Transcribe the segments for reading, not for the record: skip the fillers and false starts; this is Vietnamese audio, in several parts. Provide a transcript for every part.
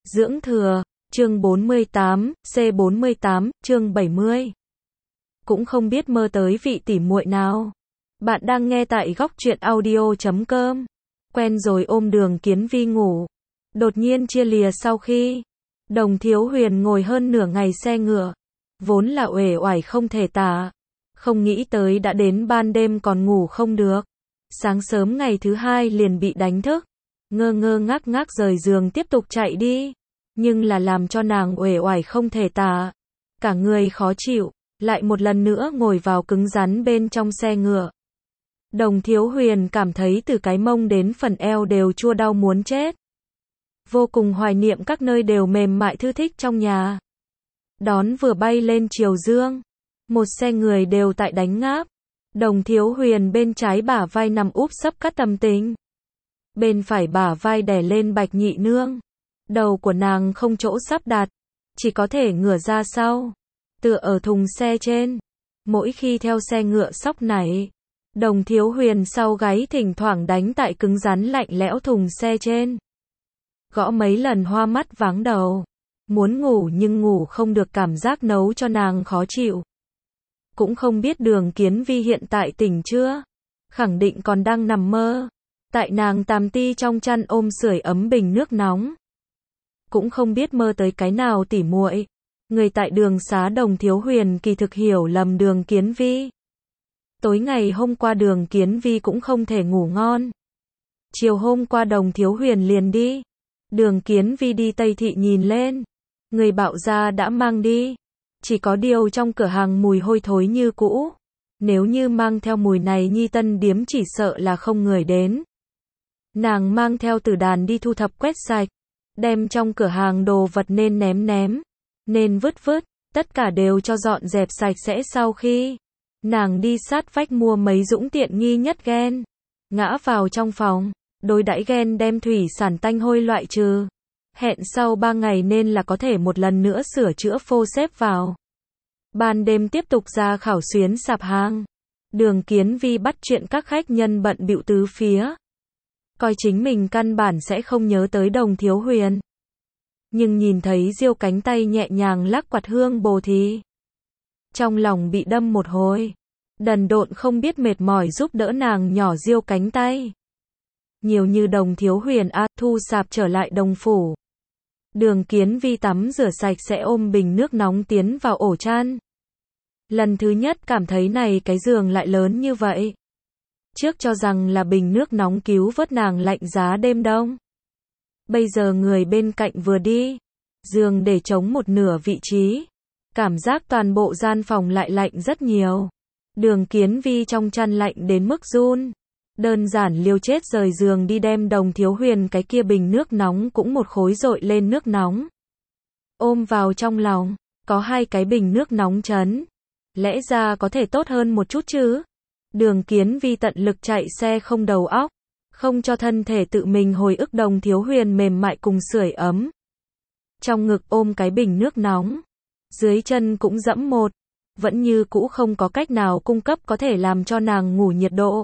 Dưỡng thừa, chương 48, C48, chương 70. Cũng không biết mơ tới vị tỉ muội nào. Bạn đang nghe tại góc truyện audio.com. Quen rồi ôm Đường Kiến Vi ngủ. Đột nhiên chia lìa sau khi Đồng Thiếu Huyền ngồi hơn nửa ngày xe ngựa. Vốn là uể oải không thể tả. Không nghĩ tới đã đến ban đêm còn ngủ không được. Sáng sớm ngày thứ hai liền bị đánh thức. Ngơ ngơ ngác ngác rời giường tiếp tục chạy đi. Nhưng là làm cho nàng uể oải không thể tả. Cả người khó chịu, lại một lần nữa ngồi vào cứng rắn bên trong xe ngựa. Đồng Thiếu Huyền cảm thấy từ cái mông đến phần eo đều chua đau muốn chết. Vô cùng hoài niệm các nơi đều mềm mại thư thích trong nhà. Đón vừa bay lên chiều dương. Một xe người đều tại đánh ngáp. Đồng Thiếu Huyền bên trái bả vai nằm úp sấp Cát Tầm Tình. Bên phải bả vai đè lên Bạch Nhị Nương. Đầu của nàng không chỗ sắp đặt, chỉ có thể ngửa ra sau, tựa ở thùng xe trên. Mỗi khi theo xe ngựa sóc nảy, Đồng Thiếu Huyền sau gáy thỉnh thoảng đánh tại cứng rắn lạnh lẽo thùng xe trên. Gõ mấy lần hoa mắt váng đầu. Muốn ngủ nhưng ngủ không được, cảm giác nấu cho nàng khó chịu. Cũng không biết Đường Kiến Vi hiện tại tỉnh chưa? Khẳng định còn đang nằm mơ. Tại nàng tàm ti trong chăn ôm sưởi ấm bình nước nóng. Cũng không biết mơ tới cái nào tỉ muội. Người tại đường xá Đồng Thiếu Huyền kỳ thực hiểu lầm Đường Kiến Vi. Tối ngày hôm qua Đường Kiến Vi cũng không thể ngủ ngon. Chiều hôm qua Đồng Thiếu Huyền liền đi. Đường Kiến Vi đi Tây Thị nhìn lên. Người Bạo gia đã mang đi. Chỉ có điều trong cửa hàng mùi hôi thối như cũ. Nếu như mang theo mùi này Nhi Tân Điếm chỉ sợ là không người đến. Nàng mang theo Tử Đàn đi thu thập quét sạch. Đem trong cửa hàng đồ vật nên ném, nên vứt, tất cả đều cho dọn dẹp sạch sẽ. Sau khi nàng đi sát vách mua mấy dũng tiện nghi nhất ghen, ngã vào trong phòng, đối đãi ghen đem thủy sản tanh hôi loại trừ. Hẹn sau 3 ngày nên là có thể một lần nữa sửa chữa phô xếp vào. Ban đêm tiếp tục ra khảo xuyến sạp hàng. Đường Kiến Vi bắt chuyện các khách nhân bận bịu tứ phía. Coi chính mình căn bản sẽ không nhớ tới Đồng Thiếu Huyền. Nhưng nhìn thấy Diêu cánh tay nhẹ nhàng lắc quạt hương bồ thì trong lòng bị đâm một hồi. Đần độn không biết mệt mỏi giúp đỡ nàng nhỏ Diêu cánh tay. Nhiều như Đồng Thiếu Huyền thu sạp trở lại Đồng phủ. Đường Kiến Vi tắm rửa sạch sẽ ôm bình nước nóng tiến vào ổ chăn. Lần thứ nhất cảm thấy này cái giường lại lớn như vậy. Trước cho rằng là bình nước nóng cứu vớt nàng lạnh giá đêm đông. Bây giờ người bên cạnh vừa đi, giường để trống một nửa vị trí. Cảm giác toàn bộ gian phòng lại lạnh rất nhiều. Đường Kiến Vi trong chăn lạnh đến mức run. Đơn giản liều chết rời giường đi đem Đồng Thiếu Huyền cái kia bình nước nóng cũng một khối dội lên nước nóng. Ôm vào trong lòng, có 2 cái bình nước nóng chấn. Lẽ ra có thể tốt hơn một chút chứ. Đường Kiến Vi tận lực chạy xe không đầu óc, không cho thân thể tự mình hồi ức Đồng Thiếu Huyền mềm mại cùng sưởi ấm. Trong ngực ôm cái bình nước nóng, dưới chân cũng dẫm một, vẫn như cũ không có cách nào cung cấp có thể làm cho nàng ngủ nhiệt độ.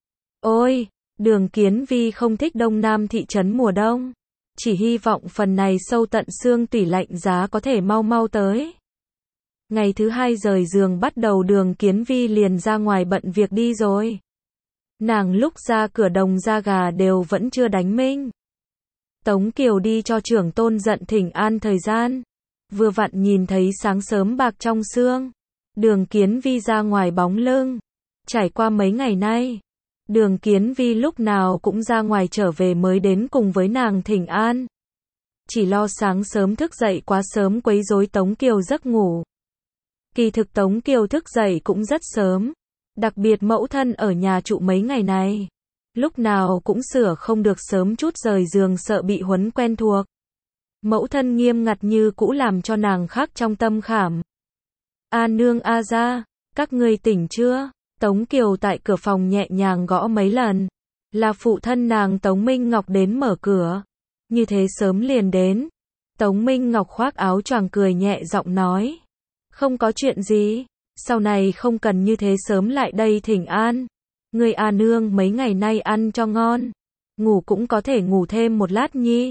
Ôi, Đường Kiến Vi không thích Đông Nam thị trấn mùa đông, chỉ hy vọng phần này sâu tận xương tủy lạnh giá có thể mau mau tới. Ngày thứ 2 rời giường bắt đầu Đường Kiến Vi liền ra ngoài bận việc đi rồi. Nàng lúc ra cửa Đồng Gia Gà đều vẫn chưa đánh minh. Tống Kiều đi cho trưởng tôn giận thỉnh an thời gian. Vừa vặn nhìn thấy sáng sớm bạc trong sương. Đường Kiến Vi ra ngoài bóng lưng. Trải qua mấy ngày nay, Đường Kiến Vi lúc nào cũng ra ngoài trở về mới đến cùng với nàng thỉnh an. Chỉ lo sáng sớm thức dậy quá sớm quấy rối Tống Kiều giấc ngủ. Kỳ thực Tống Kiều thức dậy cũng rất sớm. Đặc biệt mẫu thân ở nhà trụ mấy ngày này. Lúc nào cũng sửa không được sớm chút rời giường sợ bị huấn quen thuộc. Mẫu thân nghiêm ngặt như cũ làm cho nàng khắc trong tâm khảm. A nương a gia, các ngươi tỉnh chưa? Tống Kiều tại cửa phòng nhẹ nhàng gõ mấy lần. Là phụ thân nàng Tống Minh Ngọc đến mở cửa. Như thế sớm liền đến. Tống Minh Ngọc khoác áo choàng cười nhẹ giọng nói. Không có chuyện gì, sau này không cần như thế sớm lại đây thỉnh an. Người A nương mấy ngày nay ăn cho ngon. Ngủ cũng có thể ngủ thêm một lát nhi.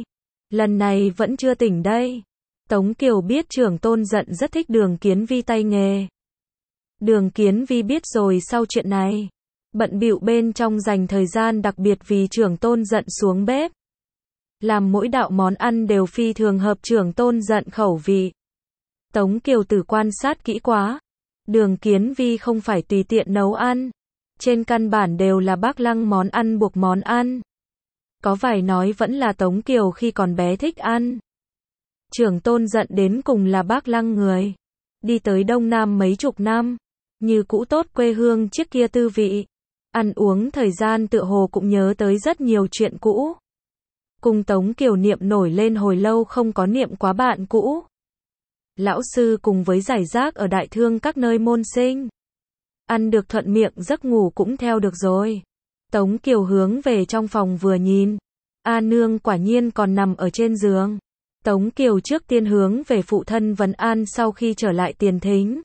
Lần này vẫn chưa tỉnh đây. Tống Kiều biết Trưởng Tôn Dận rất thích Đường Kiến Vi tay nghề. Đường Kiến Vi biết rồi sau chuyện này, bận bịu bên trong dành thời gian đặc biệt vì Trưởng Tôn Dận xuống bếp. Làm mỗi đạo món ăn đều phi thường hợp Trưởng Tôn Dận khẩu vị. Tống Kiều Tử quan sát kỹ quá. Đường Kiến Vi không phải tùy tiện nấu ăn. Trên căn bản đều là Bác Lăng món ăn buộc món ăn. Có vài nói vẫn là Tống Kiều khi còn bé thích ăn. Trưởng Tôn Dận đến cùng là Bác Lăng người. Đi tới Đông Nam mấy chục năm. Như cũ tốt quê hương trước kia tư vị. Ăn uống thời gian tựa hồ cũng nhớ tới rất nhiều chuyện cũ. Cùng Tống Kiều niệm nổi lên hồi lâu không có niệm quá bạn cũ. Lão sư cùng với giải rác ở đại thương các nơi môn sinh. Ăn được thuận miệng giấc ngủ cũng theo được rồi. Tống Kiều hướng về trong phòng vừa nhìn. A nương quả nhiên còn nằm ở trên giường. Tống Kiều trước tiên hướng về phụ thân vấn an sau khi trở lại tiền thính.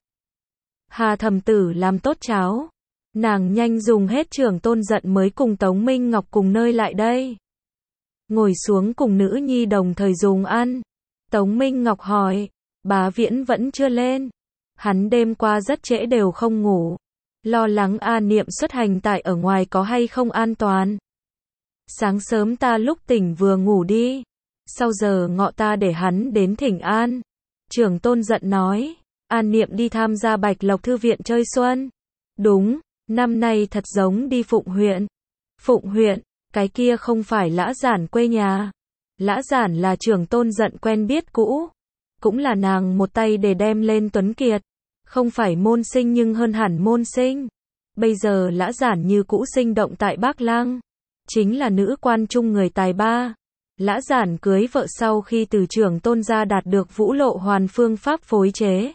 Hà thẩm tử làm tốt cháo. Nàng nhanh dùng hết Trưởng Tôn Dận mới cùng Tống Minh Ngọc cùng nơi lại đây. Ngồi xuống cùng nữ nhi đồng thời dùng ăn. Tống Minh Ngọc hỏi, bá Viễn vẫn chưa lên. Hắn đêm qua rất trễ đều không ngủ. Lo lắng A Niệm xuất hành tại ở ngoài có hay không an toàn. Sáng sớm ta lúc tỉnh vừa ngủ đi. Sau giờ ngọ ta để hắn đến thỉnh an. Trưởng Tôn Dận nói, A Niệm đi tham gia Bạch Lộc Thư viện chơi xuân. Đúng, năm nay thật giống đi Phụng huyện. Phụng huyện, cái kia không phải Lã Giản quê nhà. Lã Giản là Trưởng Tôn Dận quen biết cũ. Cũng là nàng một tay để đem lên Tuấn Kiệt. Không phải môn sinh nhưng hơn hẳn môn sinh. Bây giờ Lã Giản như cũ sinh động tại Bác Lăng. Chính là nữ quan trung người tài ba. Lã Giản cưới vợ sau khi từ Trưởng Tôn gia đạt được Vũ Lộ Hoàn phương pháp phối chế.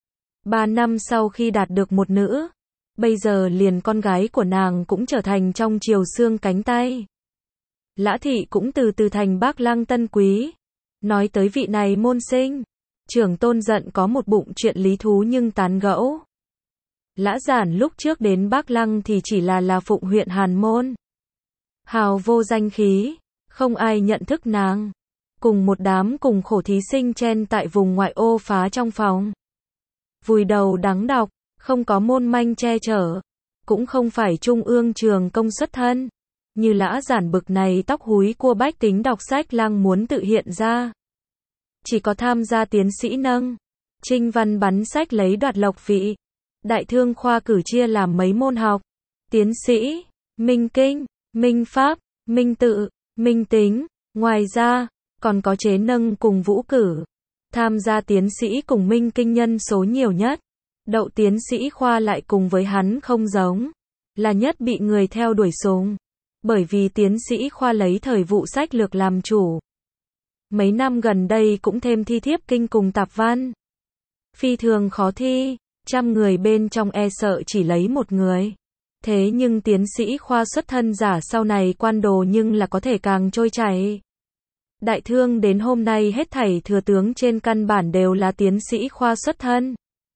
3 năm sau khi đạt được một nữ. Bây giờ liền con gái của nàng cũng trở thành trong triều xương cánh tay. Lã thị cũng từ từ thành Bác Lăng tân quý. Nói tới vị này môn sinh. Trưởng Tôn Dận có một bụng chuyện lý thú nhưng tán gẫu. Lã Giản lúc trước đến Bác Lăng thì chỉ là Phụng huyện Hàn Môn. Hào vô danh khí, không ai nhận thức nàng. Cùng một đám cùng khổ thí sinh chen tại vùng ngoại ô phá trong phòng. Vùi đầu đắng đọc, không có môn manh che chở. Cũng không phải trung ương trường công xuất thân. Như Lã Giản bực này tóc húi cua bách tính đọc sách lang muốn tự hiện ra. Chỉ có tham gia tiến sĩ nâng. Trinh văn bắn sách lấy đoạt lộc vị. Đại thương khoa cử chia làm mấy môn học. Tiến sĩ, minh kinh, minh pháp, minh tự, minh tính. Ngoài ra, còn có chế nâng cùng vũ cử. Tham gia tiến sĩ cùng minh kinh nhân số nhiều nhất. Đậu tiến sĩ khoa lại cùng với hắn không giống. Là nhất bị người theo đuổi sùng. Bởi vì tiến sĩ khoa lấy thời vụ sách lược làm chủ. Mấy năm gần đây cũng thêm thi thiếp kinh cùng tạp văn. Phi thường khó thi, 100 người bên trong e sợ chỉ lấy một người. Thế nhưng tiến sĩ khoa xuất thân giả sau này quan đồ nhưng là có thể càng trôi chảy. Đại thương đến hôm nay hết thảy thừa tướng trên căn bản đều là tiến sĩ khoa xuất thân.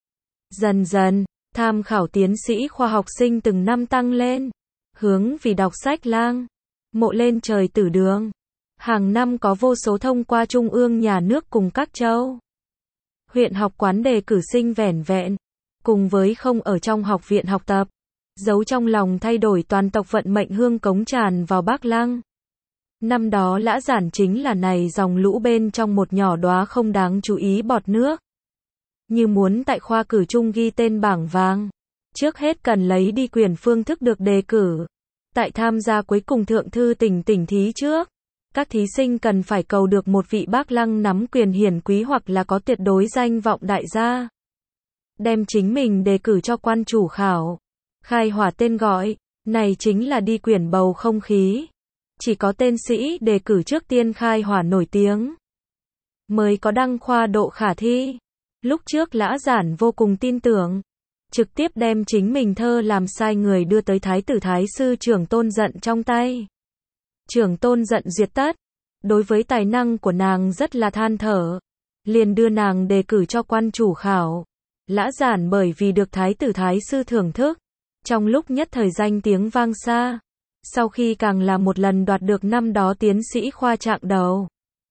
Dần dần, tham khảo tiến sĩ khoa học sinh từng năm tăng lên. Hướng vì đọc sách lang. Mộ lên trời tử đường. Hàng năm có vô số thông qua trung ương nhà nước cùng các châu. Huyện học quán đề cử sinh vẻn vẹn. Cùng với không ở trong học viện học tập. Giấu trong lòng thay đổi toàn tộc vận mệnh hương cống tràn vào Bác Lăng. Năm đó Lã Giản chính là này dòng lũ bên trong một nhỏ đóa không đáng chú ý bọt nước. Như muốn tại khoa cử chung ghi tên bảng vàng. Trước hết cần lấy đi quyền phương thức được đề cử. Tại tham gia cuối cùng thượng thư tỉnh thí trước. Các thí sinh cần phải cầu được một vị Bác Lăng nắm quyền hiển quý hoặc là có tuyệt đối danh vọng đại gia. Đem chính mình đề cử cho quan chủ khảo. Khai hỏa tên gọi, này chính là đi quyển bầu không khí. Chỉ có tên sĩ đề cử trước tiên khai hỏa nổi tiếng. Mới có đăng khoa độ khả thi. Lúc trước Lã Giản vô cùng tin tưởng. Trực tiếp đem chính mình thơ làm sai người đưa tới Thái tử Thái sư Trưởng Tôn Dận trong tay. Trưởng Tôn Dận duyệt tất. Đối với tài năng của nàng rất là than thở. Liền đưa nàng đề cử cho quan chủ khảo. Lã Giản bởi vì được Thái tử Thái sư thưởng thức. Trong lúc nhất thời danh tiếng vang xa. Sau khi càng là một lần đoạt được năm đó tiến sĩ khoa trạng đầu.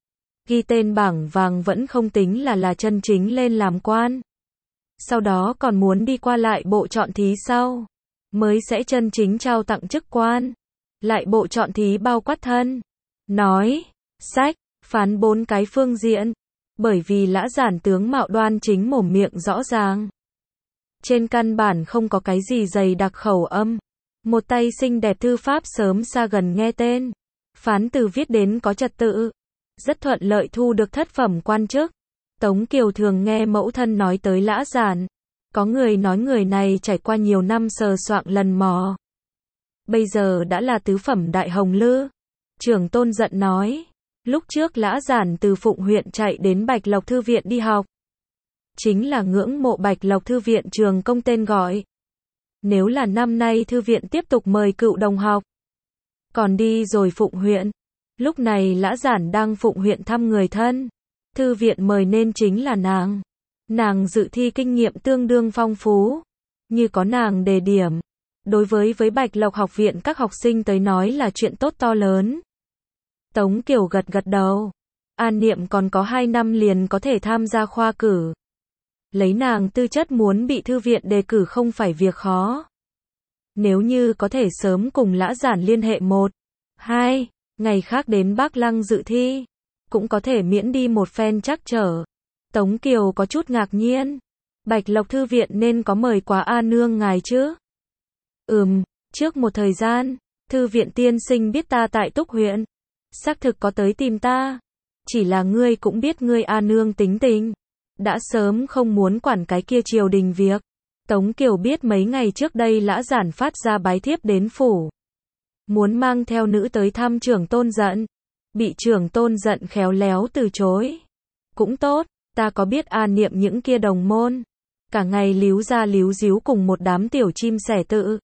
Ghi tên bảng vàng vẫn không tính là chân chính lên làm quan. Sau đó còn muốn đi qua lại bộ chọn thí sau, mới sẽ chân chính trao tặng chức quan. Lại bộ chọn thí bao quát thân, nói, sách, phán 4 cái phương diện. Bởi vì Lã Giản tướng mạo đoan chính mồm miệng rõ ràng. Trên căn bản không có cái gì dày đặc khẩu âm. Một tay xinh đẹp thư pháp sớm xa gần nghe tên. Phán từ viết đến có trật tự. Rất thuận lợi thu được thất phẩm quan chức. Tống Kiều thường nghe mẫu thân nói tới Lã Giản. Có người nói người này trải qua nhiều năm sờ soạng lần mò. Bây giờ đã là tứ phẩm đại hồng lư. Trưởng tôn giận nói. Lúc trước Lã Giản từ Phụng huyện chạy đến Bạch Lộc Thư viện đi học. Chính là ngưỡng mộ Bạch Lộc Thư viện trường công tên gọi. Nếu là năm nay thư viện tiếp tục mời cựu đồng học. Còn đi rồi Phụng huyện. Lúc này Lã Giản đang Phụng huyện thăm người thân. Thư viện mời nên chính là nàng. Nàng dự thi kinh nghiệm tương đương phong phú. Như có nàng đề điểm. Đối với Bạch Lộc học viện các học sinh tới nói là chuyện tốt to lớn. Tống Kiều gật gật đầu. An Niệm còn có 2 năm liền có thể tham gia khoa cử. Lấy nàng tư chất muốn bị thư viện đề cử không phải việc khó. Nếu như có thể sớm cùng Lã Giản liên hệ 1, 2, ngày khác đến Bắc Lăng dự thi, cũng có thể miễn đi một phen trắc trở. Tống Kiều có chút ngạc nhiên. Bạch Lộc Thư viện nên có mời quá A nương ngài chứ? Trước một thời gian, thư viện tiên sinh biết ta tại Túc huyện. Xác thực có tới tìm ta. Chỉ là ngươi cũng biết ngươi A nương tính tình. Đã sớm không muốn quản cái kia triều đình việc. Tống Kiều biết mấy ngày trước đây Lã Giản phát ra bái thiếp đến phủ. Muốn mang theo nữ tới thăm trưởng tôn giận. Bị trưởng tôn giận khéo léo từ chối. Cũng tốt, ta có biết A Niệm những kia đồng môn. Cả ngày líu ra líu díu cùng một đám tiểu chim sẻ tự.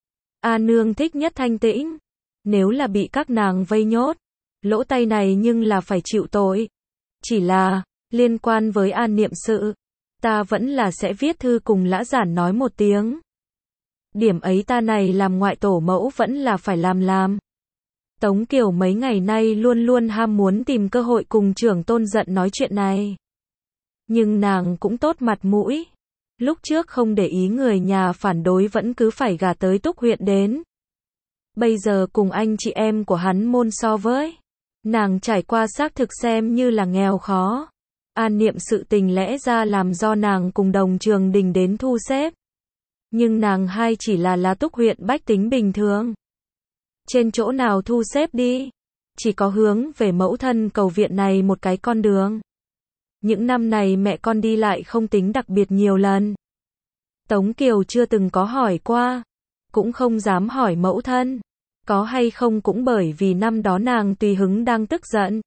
A nương thích nhất thanh tĩnh. Nếu là bị các nàng vây nhốt. Lỗ tay này nhưng là phải chịu tội. Chỉ là, liên quan với An Niệm sự, ta vẫn là sẽ viết thư cùng Lã Giản nói một tiếng. Điểm ấy ta này làm ngoại tổ mẫu vẫn là phải làm. Tống Kiều mấy ngày nay luôn luôn ham muốn tìm cơ hội cùng trưởng tôn giận nói chuyện này. Nhưng nàng cũng tốt mặt mũi. Lúc trước không để ý người nhà phản đối vẫn cứ phải gả tới Túc huyện đến. Bây giờ cùng anh chị em của hắn môn so với. Nàng trải qua xác thực xem như là nghèo khó. An Niệm sự tình lẽ ra làm do nàng cùng đồng trường đình đến thu xếp. Nhưng nàng hai chỉ là Túc huyện bách tính bình thường. Trên chỗ nào thu xếp đi. Chỉ có hướng về mẫu thân cầu viện này một cái con đường. Những năm này mẹ con đi lại không tính đặc biệt nhiều lần. Tống Kiều chưa từng có hỏi qua. Cũng không dám hỏi mẫu thân. Có hay không cũng bởi vì năm đó nàng tùy hứng đang tức giận.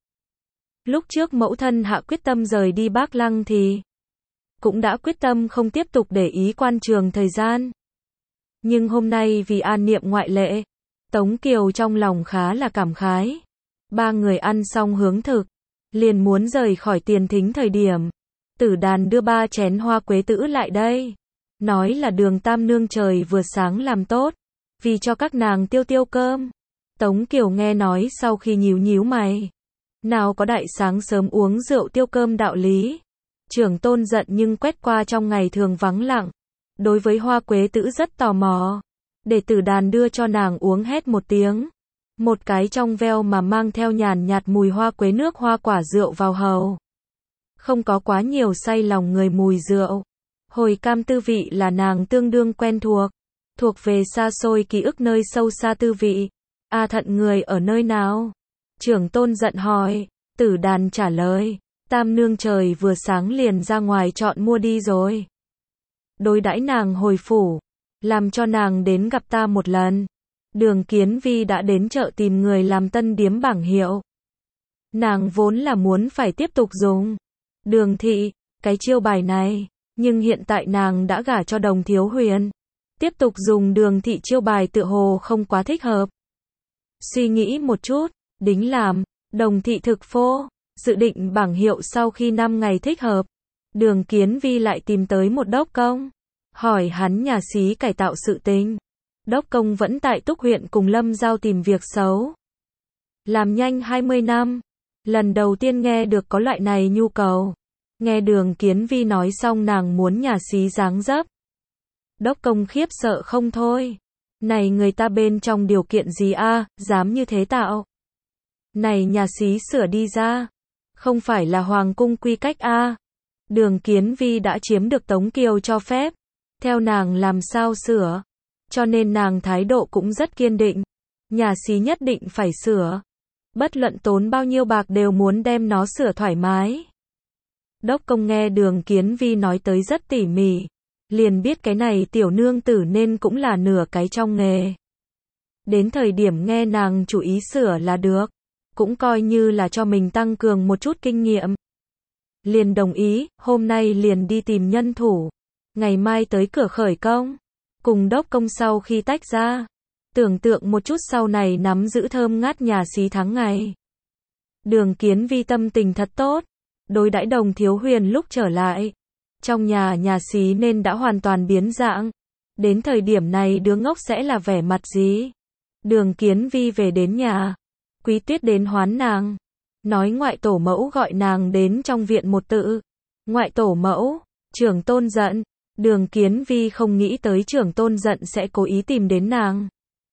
Lúc trước mẫu thân hạ quyết tâm rời đi Bắc Lăng thì cũng đã quyết tâm không tiếp tục để ý quan trường thời gian. Nhưng hôm nay vì An Niệm ngoại lệ, Tống Kiều trong lòng khá là cảm khái. 3 người ăn xong hướng thực, liền muốn rời khỏi Tiền Thính thời điểm. Tử Đàn đưa 3 chén hoa quế tữ lại đây. Nói là Đường Tam nương trời vừa sáng làm tốt. Vì cho các nàng tiêu cơm. Tống Kiều nghe nói sau khi nhíu mày. Nào có đại sáng sớm uống rượu tiêu cơm đạo lý. Trưởng tôn giận nhưng quét qua trong ngày thường vắng lặng. Đối với hoa quế tữ rất tò mò. Để Tử Đàn đưa cho nàng uống hét một tiếng. Một cái trong veo mà mang theo nhàn nhạt mùi hoa quế nước hoa quả rượu vào hầu. Không có quá nhiều say lòng người mùi rượu. Hồi cam tư vị là nàng tương đương quen thuộc. Thuộc về xa xôi ký ức nơi sâu xa tư vị. A Thận người ở nơi nào? Trưởng tôn giận hỏi. Tử Đàn trả lời. Tam nương trời vừa sáng liền ra ngoài chọn mua đi rồi. Đối đãi nàng hồi phủ. Làm cho nàng đến gặp ta một lần. Đường Kiến Vi đã đến chợ tìm người làm tân điếm bảng hiệu. Nàng vốn là muốn phải tiếp tục dùng Đường thị, cái chiêu bài này. Nhưng hiện tại nàng đã gả cho Đồng Thiếu Huyền. Tiếp tục dùng Đường thị chiêu bài tựa hồ không quá thích hợp. Suy nghĩ một chút, đính làm, Đồng thị thực phô, dự định bảng hiệu sau khi 5 ngày thích hợp. Đường Kiến Vi lại tìm tới một đốc công. Hỏi hắn nhà xí cải tạo sự tình. Đốc công vẫn tại Túc huyện cùng Lâm Giao tìm việc xấu. Làm nhanh 20 năm. Lần đầu tiên nghe được có loại này nhu cầu. Nghe Đường Kiến Vi nói xong nàng muốn nhà xí dáng dấp. Đốc công khiếp sợ không thôi. Này người ta bên trong điều kiện gì a, dám như thế tạo. Này nhà xí sửa đi ra. Không phải là hoàng cung quy cách a. Đường Kiến Vi đã chiếm được Tống Kiều cho phép. Theo nàng làm sao sửa. Cho nên nàng thái độ cũng rất kiên định. Nhà xí nhất định phải sửa. Bất luận tốn bao nhiêu bạc đều muốn đem nó sửa thoải mái. Đốc công nghe Đường Kiến Vi nói tới rất tỉ mỉ. Liền biết cái này tiểu nương tử nên cũng là nửa cái trong nghề. Đến thời điểm nghe nàng chủ ý sửa là được. Cũng coi như là cho mình tăng cường một chút kinh nghiệm. Liền đồng ý, hôm nay liền đi tìm nhân thủ. Ngày mai tới cửa khởi công. Cùng đốc công sau khi tách ra. Tưởng tượng một chút sau này nắm giữ thơm ngát nhà xí tháng ngày. Đường Kiến Vi tâm tình thật tốt. Đối đãi Đồng Thiếu Huyền lúc trở lại. Trong nhà xí nên đã hoàn toàn biến dạng. Đến thời điểm này đứa ngốc sẽ là vẻ mặt gì? Đường Kiến Vi về đến nhà. Quý Tuyết đến hoán nàng. Nói ngoại tổ mẫu gọi nàng đến trong viện một tự. Ngoại tổ mẫu, trưởng tôn giận. Đường Kiến Vi không nghĩ tới trưởng tôn giận sẽ cố ý tìm đến nàng.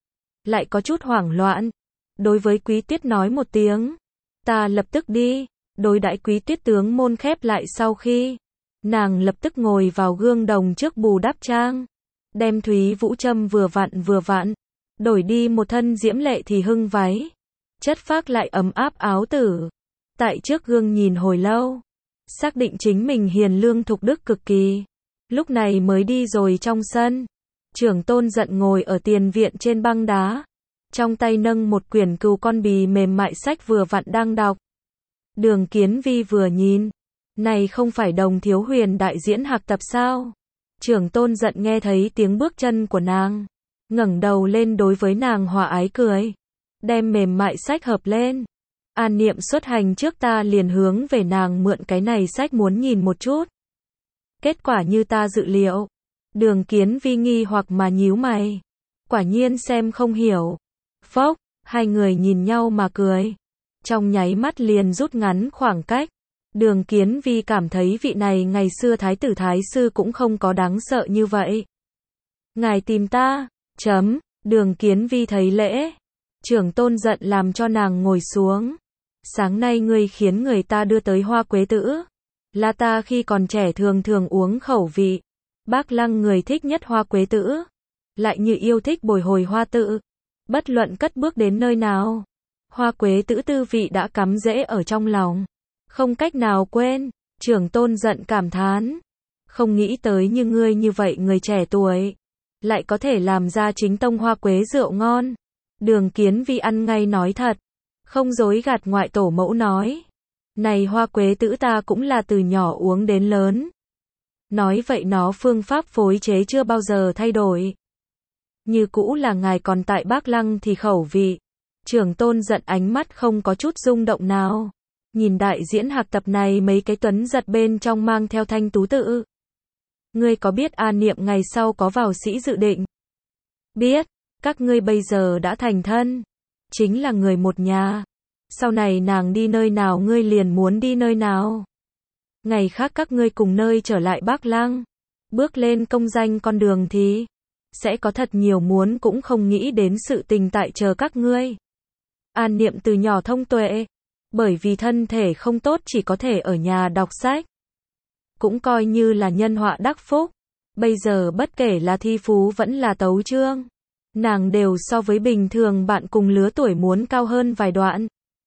Lại có chút hoảng loạn. Đối với Quý Tuyết nói một tiếng. Ta lập tức đi. Đối đãi Quý Tuyết tướng môn khép lại sau khi. Nàng lập tức ngồi vào gương đồng trước bù đắp trang. Đem Thúy Vũ Trâm vừa vặn. Đổi đi một thân diễm lệ thì hưng váy. Chất phác lại ấm áp áo tử. Tại trước gương nhìn hồi lâu. Xác định chính mình hiền lương thục đức cực kỳ. Lúc này mới đi rồi trong sân. Trưởng tôn giận ngồi ở tiền viện trên băng đá. Trong tay nâng một quyển Cừu Con Bì mềm mại sách vừa vặn đang đọc. Đường Kiến Vi vừa nhìn. Này không phải Đồng Thiếu Huyền đại diễn hạc tập sao? Trưởng tôn giận nghe thấy tiếng bước chân của nàng. Ngẩng đầu lên đối với nàng hòa ái cười. Đem mềm mại sách hợp lên. An niệm xuất hành trước ta liền hướng về nàng mượn cái này sách muốn nhìn một chút. Kết quả như ta dự liệu. Đường Kiến Vi nghi hoặc mà nhíu mày. Quả nhiên xem không hiểu. Phốc, hai người nhìn nhau mà cười. Trong nháy mắt liền rút ngắn khoảng cách. Đường Kiến Vi cảm thấy vị này ngày xưa thái tử thái sư cũng không có đáng sợ như vậy. Ngài tìm ta, Đường Kiến Vi thấy lễ. Trưởng tôn giận làm cho nàng ngồi xuống. Sáng nay ngươi khiến người ta đưa tới hoa quế tử. Là ta khi còn trẻ thường uống khẩu vị. Bác Lăng người thích nhất hoa quế tử. Lại như yêu thích bồi hồi hoa tự. Bất luận cất bước đến nơi nào. Hoa quế tử tư vị đã cắm rễ ở trong lòng. Không cách nào quên. Trưởng tôn giận cảm thán. Không nghĩ tới như ngươi như vậy người trẻ tuổi. Lại có thể làm ra chính tông hoa quế rượu ngon. Đường Kiến Vi ăn ngay nói thật. Không dối gạt ngoại tổ mẫu nói. Này hoa quế tử ta cũng là từ nhỏ uống đến lớn. Nói vậy nó phương pháp phối chế chưa bao giờ thay đổi. Như cũ là ngài còn tại Bác Lăng thì khẩu vị. Trưởng tôn giận ánh mắt không có chút rung động nào. Nhìn đại diễn hạc tập này mấy cái tuấn giật bên trong mang theo thanh tú tự. Ngươi có biết An Niệm ngày sau có vào sĩ dự định? Biết, các ngươi bây giờ đã thành thân. Chính là người một nhà. Sau này nàng đi nơi nào ngươi liền muốn đi nơi nào. Ngày khác các ngươi cùng nơi trở lại Bác Lăng. Bước lên công danh con đường thì sẽ có thật nhiều muốn cũng không nghĩ đến sự tình tại chờ các ngươi. An Niệm từ nhỏ thông tuệ. Bởi vì thân thể không tốt chỉ có thể ở nhà đọc sách. Cũng coi như là nhân họa đắc phúc. Bây giờ bất kể là thi phú vẫn là tấu chương. Nàng đều so với bình thường bạn cùng lứa tuổi muốn cao hơn vài đoạn.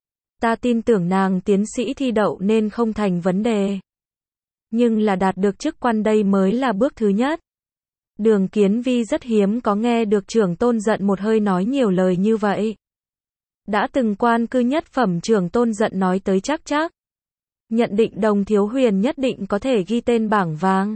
Ta tin tưởng nàng tiến sĩ thi đậu nên không thành vấn đề. Nhưng là đạt được chức quan đây mới là bước thứ nhất. Đường Kiến Vi rất hiếm có nghe được trưởng tôn giận một hơi nói nhiều lời như vậy. Đã từng quan cư nhất phẩm trưởng tôn giận nói tới chắc. Nhận định Đồng Thiếu Huyền nhất định có thể ghi tên bảng vàng.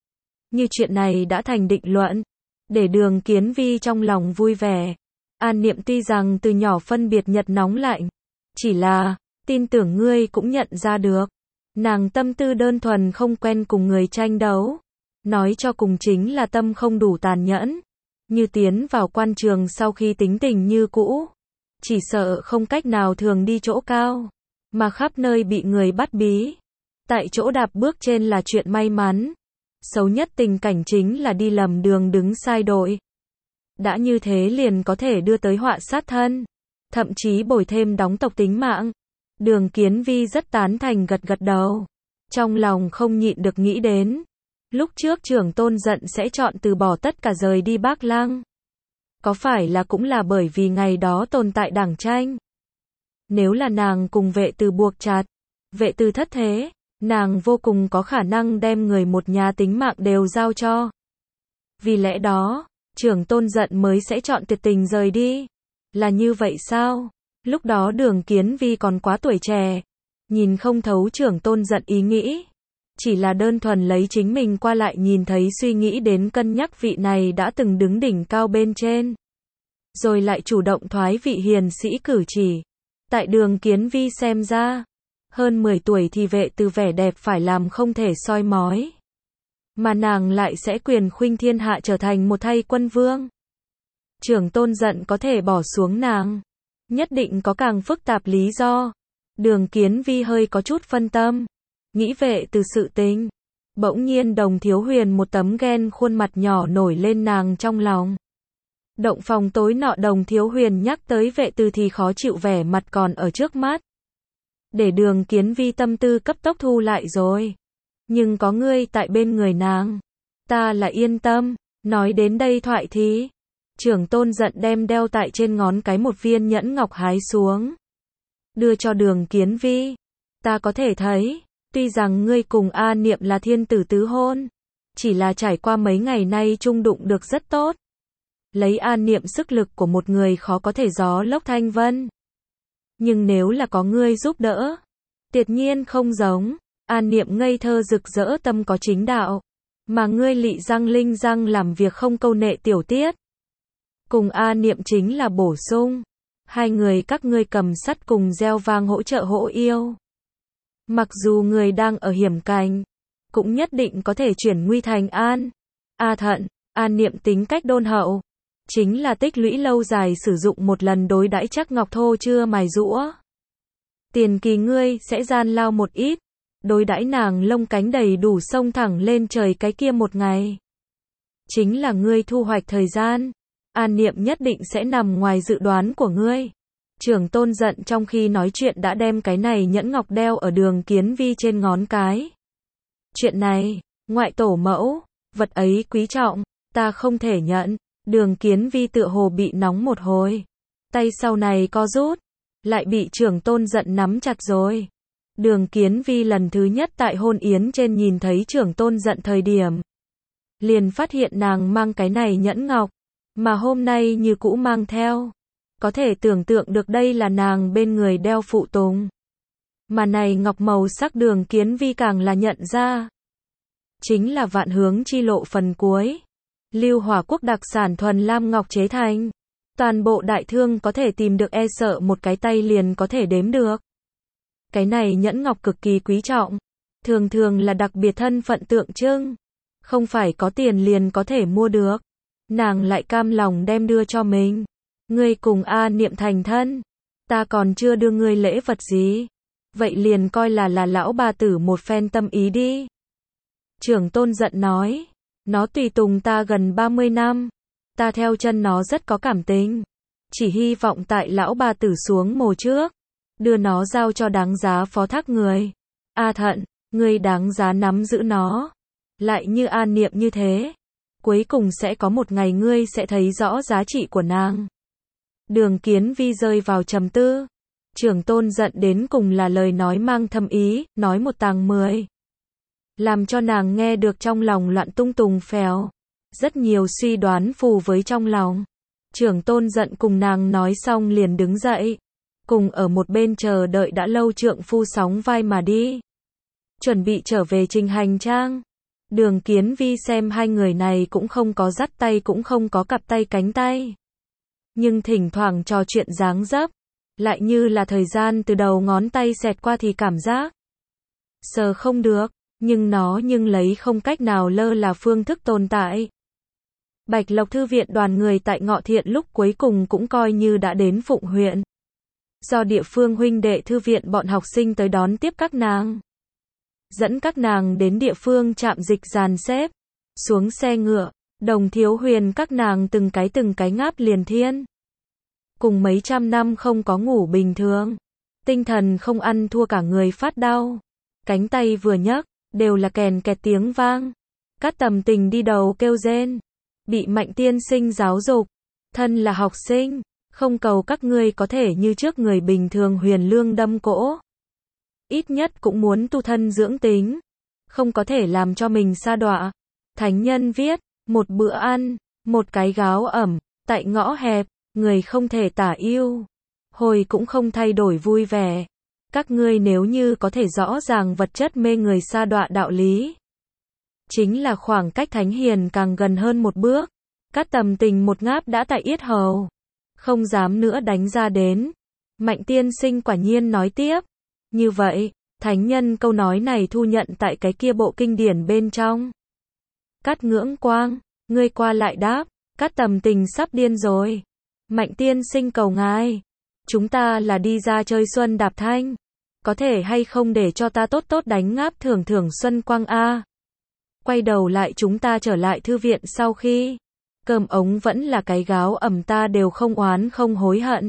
Như chuyện này đã thành định luận. Để Đường Kiến Vi trong lòng vui vẻ. An Niệm tuy rằng từ nhỏ phân biệt nhật nóng lạnh. Chỉ là, tin tưởng ngươi cũng nhận ra được. Nàng tâm tư đơn thuần không quen cùng người tranh đấu. Nói cho cùng chính là tâm không đủ tàn nhẫn. Như tiến vào quan trường sau khi tính tình như cũ. Chỉ sợ không cách nào thường đi chỗ cao. mà khắp nơi bị người bắt bí. Tại chỗ đạp bước trên là chuyện may mắn. Xấu nhất tình cảnh chính là đi lầm đường đứng sai đội. Đã như thế liền có thể đưa tới họa sát thân, thậm chí bồi thêm đóng tộc tính mạng. Đường Kiến Vi rất tán thành gật gật đầu. Trong lòng không nhịn được nghĩ đến. Lúc trước Trưởng Tôn giận sẽ chọn từ bỏ tất cả rời đi Bác Lăng. Có phải là cũng là bởi vì ngày đó tồn tại đảng tranh? Nếu là nàng cùng Vệ Từ buộc chặt, Vệ Từ thất thế, nàng vô cùng có khả năng đem người một nhà tính mạng đều giao cho. Vì lẽ đó, Trưởng Tôn giận mới sẽ chọn tuyệt tình rời đi. Là như vậy sao? Lúc đó Đường Kiến Vi còn quá tuổi trẻ, nhìn không thấu Trưởng Tôn giận ý nghĩ. Chỉ là đơn thuần lấy chính mình qua lại nhìn thấy suy nghĩ đến cân nhắc vị này đã từng đứng đỉnh cao bên trên. Rồi lại chủ động thoái vị hiền sĩ cử chỉ. Tại Đường Kiến Vi xem ra, hơn 10 tuổi thì Vệ Từ vẻ đẹp phải làm không thể soi mói. Mà nàng lại sẽ quyền khuynh thiên hạ trở thành một thay quân vương. Trưởng Tôn giận có thể bỏ xuống nàng. Nhất định có càng phức tạp lý do. Đường Kiến Vi hơi có chút phân tâm. Nghĩ Vệ Từ sự tình. Bỗng nhiên Đồng Thiếu Huyền một tấm ghen khuôn mặt nhỏ nổi lên nàng trong lòng. Động phòng tối nọ Đồng Thiếu Huyền nhắc tới Vệ Từ thì khó chịu vẻ mặt còn ở trước mắt. Để Đường Kiến Vi tâm tư cấp tốc thu lại rồi. Nhưng có ngươi tại bên người nàng, ta là yên tâm. Nói đến đây thoại thì, Trưởng Tôn giận đem đeo tại trên ngón cái một viên nhẫn ngọc hái xuống. Đưa cho Đường Kiến Vi. Ta có thể thấy, tuy rằng ngươi cùng A Niệm là thiên tử tứ hôn, chỉ là trải qua mấy ngày nay chung đụng được rất tốt. Lấy A Niệm sức lực của một người khó có thể gió lốc thanh vân. Nhưng nếu là có ngươi giúp đỡ, tuyệt nhiên không giống. A Niệm ngây thơ rực rỡ tâm có chính đạo, mà ngươi lị răng linh răng làm việc không câu nệ tiểu tiết. Cùng A Niệm chính là bổ sung. Hai người các ngươi cầm sắt cùng gieo vang hỗ trợ hỗ yêu. Mặc dù người đang ở hiểm cảnh, cũng nhất định có thể chuyển nguy thành an. A Thận, A Niệm tính cách đôn hậu, chính là tích lũy lâu dài sử dụng một lần đối đãi chắc ngọc thô chưa mài rũa. Tiền kỳ ngươi sẽ gian lao một ít, đối đãi nàng lông cánh đầy đủ xông thẳng lên trời cái kia một ngày. Chính là ngươi thu hoạch thời gian, An Niệm nhất định sẽ nằm ngoài dự đoán của ngươi. Trưởng Tôn giận trong khi nói chuyện đã đem cái này nhẫn ngọc đeo ở Đường Kiến Vi trên ngón cái. Chuyện này, ngoại tổ mẫu, vật ấy quý trọng, ta không thể nhận. Đường Kiến Vi tựa hồ bị nóng một hồi. Tay sau này co rút, lại bị Trưởng Tôn giận nắm chặt rồi. Đường Kiến Vi lần thứ nhất tại hôn yến trên nhìn thấy Trưởng Tôn giận thời điểm, liền phát hiện nàng mang cái này nhẫn ngọc, mà hôm nay như cũ mang theo. Có thể tưởng tượng được đây là nàng bên người đeo phụ tùng. Mà này ngọc màu sắc Đường Kiến Vi càng là nhận ra. Chính là Vạn Hướng Chi Lộ phần cuối. Lưu Hỏa Quốc đặc sản thuần lam ngọc chế thành. Toàn bộ đại thương có thể tìm được e sợ một cái tay liền có thể đếm được. Cái này nhẫn ngọc cực kỳ quý trọng. Thường thường là đặc biệt thân phận tượng trưng. Không phải có tiền liền có thể mua được. Nàng lại cam lòng đem đưa cho mình. Ngươi cùng A Niệm thành thân. Ta còn chưa đưa ngươi lễ vật gì. Vậy liền coi là lão bà tử một phen tâm ý đi. Trưởng Tôn giận nói. Nó tùy tùng ta gần 30 năm. Ta theo chân nó rất có cảm tình. Chỉ hy vọng tại lão bà tử xuống mồ trước, đưa nó giao cho đáng giá phó thác người. A Thận, ngươi đáng giá nắm giữ nó. Lại như A Niệm như thế. Cuối cùng sẽ có một ngày ngươi sẽ thấy rõ giá trị của nàng. Đường Kiến Vi rơi vào trầm tư. Trưởng Tôn giận đến cùng là lời nói mang thâm ý, nói một tàng 10. Làm cho nàng nghe được trong lòng loạn tung tùng phèo. Rất nhiều suy đoán phù với trong lòng. Trưởng Tôn giận cùng nàng nói xong liền đứng dậy. Cùng ở một bên chờ đợi đã lâu trượng phu sóng vai mà đi. Chuẩn bị trở về trình hành trang. Đường Kiến Vi xem hai người này cũng không có dắt tay cũng không có cặp tay cánh tay. Nhưng thỉnh thoảng trò chuyện dáng dấp. Lại như là thời gian từ đầu ngón tay xẹt qua thì cảm giác. Sờ không được, nhưng nó lấy không cách nào lơ là phương thức tồn tại. Bạch Lộc Thư viện đoàn người tại Ngọ Thiện lúc cuối cùng cũng coi như đã đến Phụng huyện. do địa phương huynh đệ thư viện bọn học sinh tới đón tiếp các nàng. Dẫn các nàng đến địa phương trạm dịch dàn xếp. Xuống xe ngựa, Đồng Thiếu Huyền các nàng từng cái ngáp liền thiên. Cùng mấy trăm năm không có ngủ bình thường. Tinh thần không ăn thua cả người phát đau. Cánh tay vừa nhấc, đều là kèn kẹt tiếng vang. Cát Tầm Tình đi đầu kêu rên. Bị Mạnh tiên sinh giáo dục. Thân là học sinh, không cầu các ngươi có thể như trước người bình thường huyền lương đâm cỗ. Ít nhất cũng muốn tu thân dưỡng tính. Không có thể làm cho mình sa đọa. Thánh nhân viết, một bữa ăn, một cái gáo ẩm, tại ngõ hẹp, người không thể tả yêu. Hồi cũng không thay đổi vui vẻ. Các ngươi nếu như có thể rõ ràng vật chất mê người sa đọa đạo lý. Chính là khoảng cách thánh hiền càng gần hơn một bước. Cát Tầm Tình một ngáp đã tại yết hầu. Không dám nữa đánh ra đến. Mạnh tiên sinh quả nhiên nói tiếp. Như vậy, thánh nhân câu nói này thu nhận tại cái kia bộ kinh điển bên trong. Cát Ngưỡng Quang, ngươi qua lại đáp, Cát Tầm Tình sắp điên rồi. Mạnh tiên sinh cầu ngài. Chúng ta là đi ra chơi xuân đạp thanh. Có thể hay không để cho ta tốt tốt đánh ngáp thưởng thưởng xuân quang a. Quay đầu lại chúng ta trở lại thư viện sau khi. Cơm ống vẫn là cái gáo ẩm ta đều không oán không hối hận.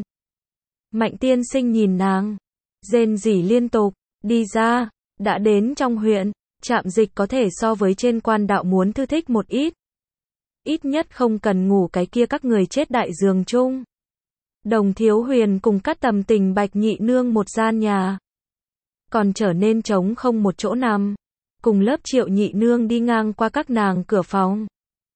Mạnh tiên sinh nhìn nàng. Rên rỉ liên tục. Đi ra. Đã đến trong huyện. Trạm dịch có thể so với trên quan đạo muốn thư thích một ít. Ít nhất không cần ngủ cái kia các người chết đại giường chung. Đồng Thiếu Huyền cùng Cát Tầm Tình Bạch Nhị Nương một gian nhà. Còn trở nên trống không một chỗ nằm. Cùng lớp Triệu Nhị Nương đi ngang qua các nàng cửa phòng.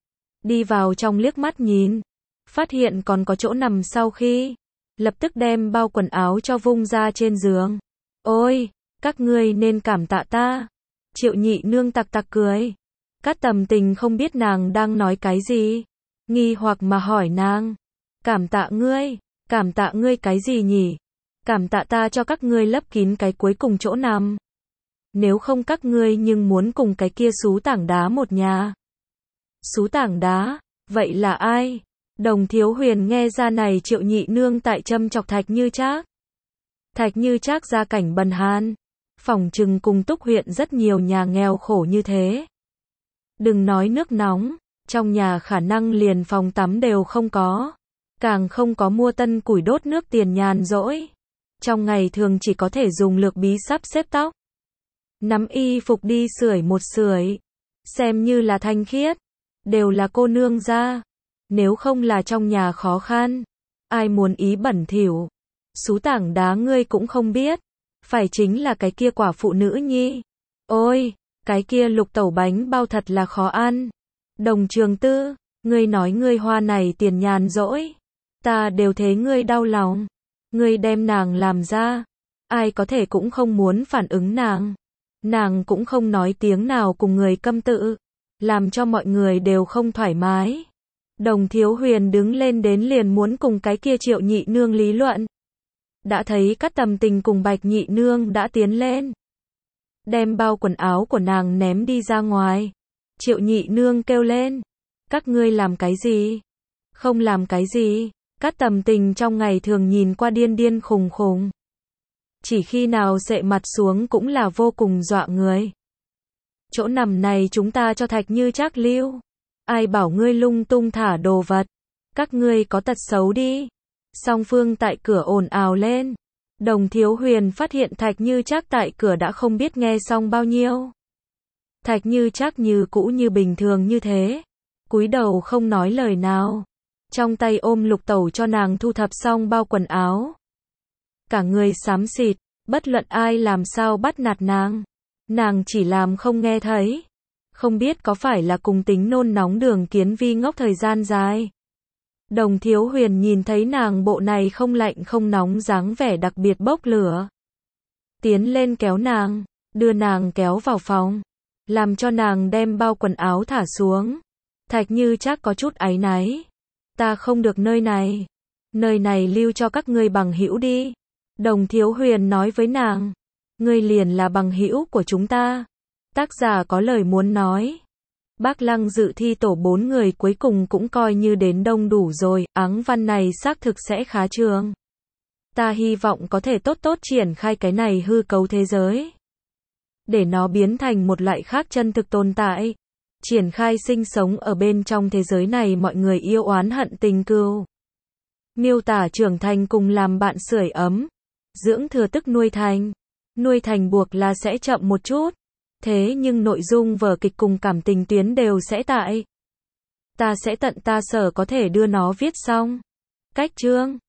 Đi vào trong liếc mắt nhìn. Phát hiện còn có chỗ nằm sau khi. Lập tức đem bao quần áo cho vung ra trên giường. Ôi, các ngươi nên cảm tạ ta. Triệu Nhị Nương tặc tặc cười. Cát Tầm Tình không biết nàng đang nói cái gì. Nghi hoặc mà hỏi nàng. Cảm tạ ngươi cái gì nhỉ? Cảm tạ ta cho các ngươi lấp kín cái cuối cùng chỗ nằm. Nếu không các ngươi nhưng muốn cùng cái kia xú tảng đá một nhà. Xú tảng đá, vậy là ai? Đồng Thiếu Huyền nghe ra này Triệu Nhị Nương tại châm chọc Thạch Như Trác. Thạch Như Trác gia cảnh bần hàn. Phỏng chừng cùng Túc huyện rất nhiều nhà nghèo khổ như thế. Đừng nói nước nóng, trong nhà khả năng liền phòng tắm đều không có. Càng không có mua tân củi đốt nước tiền nhàn rỗi. Trong ngày thường chỉ có thể dùng lược bí sắp xếp tóc. Nắm y phục đi sưởi một sưởi. Xem như là thanh khiết. Đều là cô nương gia. Nếu không là trong nhà khó khăn. Ai muốn ý bẩn thỉu. Xú tảng đá ngươi cũng không biết. Phải chính là cái kia quả phụ nữ nhi. Ôi, cái kia lục tẩu bánh bao thật là khó ăn. Đồng Trường Tư, ngươi nói ngươi hoa này tiền nhàn rỗi. Ta đều thấy ngươi đau lòng. Ngươi đem nàng làm ra. Ai có thể cũng không muốn phản ứng nàng. Nàng cũng không nói tiếng nào cùng người câm tự. Làm cho mọi người đều không thoải mái. Đồng Thiếu Huyền đứng lên đến liền muốn cùng cái kia Triệu Nhị Nương lý luận. Đã thấy Cát Tầm Tình cùng Bạch Nhị Nương đã tiến lên. Đem bao quần áo của nàng ném đi ra ngoài. Triệu Nhị Nương kêu lên. Các ngươi làm cái gì? Không làm cái gì. Cát Tầm Tình trong ngày thường nhìn qua điên điên khùng khùng. Chỉ khi nào sệ mặt xuống cũng là vô cùng dọa người. Chỗ nằm này chúng ta cho Thạch Như Trác lưu. Ai bảo ngươi lung tung thả đồ vật. Các ngươi có tật xấu đi. Song phương tại cửa ồn ào lên. Đồng Thiếu Huyền phát hiện Thạch Như Trác tại cửa đã không biết nghe xong bao nhiêu. Thạch Như Trác như cũ như bình thường như thế. Cúi đầu không nói lời nào. Trong tay ôm lục tẩu cho nàng thu thập xong bao quần áo. Cả người xám xịt, bất luận ai làm sao bắt nạt nàng. Nàng chỉ làm không nghe thấy. Không biết có phải là cùng tính nôn nóng Đường Kiến Vi ngốc thời gian dài. Đồng Thiếu Huyền nhìn thấy nàng bộ này không lạnh không nóng dáng vẻ đặc biệt bốc lửa. Tiến lên kéo nàng, đưa nàng kéo vào phòng. Làm cho nàng đem bao quần áo thả xuống. Thạch Như Trác có chút áy náy. Ta không được nơi này. Nơi này lưu cho các ngươi bằng hữu đi. Đồng Thiếu Huyền nói với nàng. Ngươi liền là bằng hữu của chúng ta. Tác giả có lời muốn nói. Bác Lăng dự thi tổ 4 người cuối cùng cũng coi như đến đông đủ rồi. Áng văn này xác thực sẽ khá trường. Ta hy vọng có thể tốt tốt triển khai cái này hư cấu thế giới. Để nó biến thành một loại khác chân thực tồn tại. Triển khai sinh sống ở bên trong thế giới này mọi người yêu oán hận tình cừu. Miêu tả trưởng thành cùng làm bạn sưởi ấm. Dưỡng thừa tức nuôi thành. Nuôi thành buộc là sẽ chậm một chút. Thế nhưng nội dung vở kịch cùng cảm tình tuyến đều sẽ tại. Ta sẽ tận ta sở có thể đưa nó viết xong. Cách chương